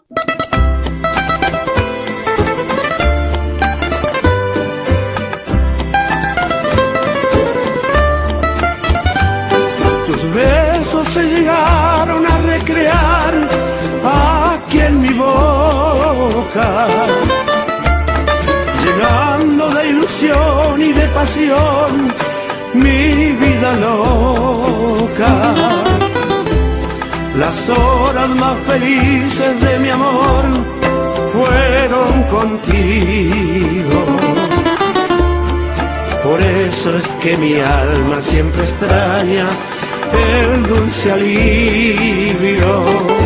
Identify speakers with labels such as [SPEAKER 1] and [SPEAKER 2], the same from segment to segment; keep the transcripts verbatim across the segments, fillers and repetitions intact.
[SPEAKER 1] Tus besos se llegaron a recrear aquí en mi boca, llenando de ilusión y de pasión mi vida loca. Las horas más felices de mi amor fueron contigo. Por eso es que mi alma siempre extraña el dulce alivio.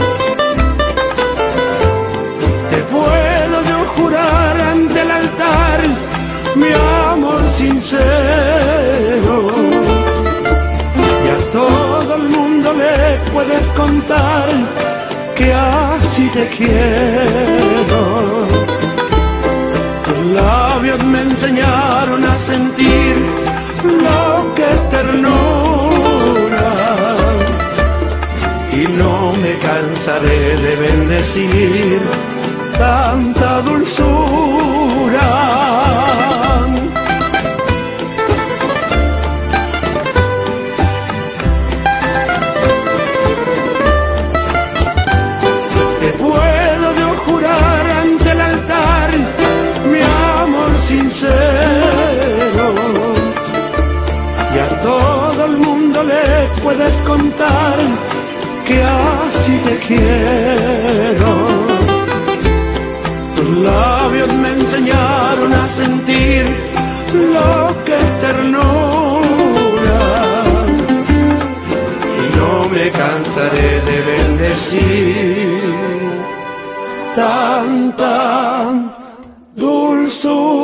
[SPEAKER 1] Te puedo yo jurar ante el altar mi amor sincero, y a todo el mundo le puedes contar que así te quiero. Tus labios me enseñaron a sentir lo que es ternura, y no me cansaré de bendecir tanta dulzura. Te puedo yo jurar ante el altar mi amor sincero, y a todo el mundo le puedes contar que así te quiero. Tus labios me enseñaron a sentir lo que es ternura, y no me cansaré de bendecir tanta dulzura.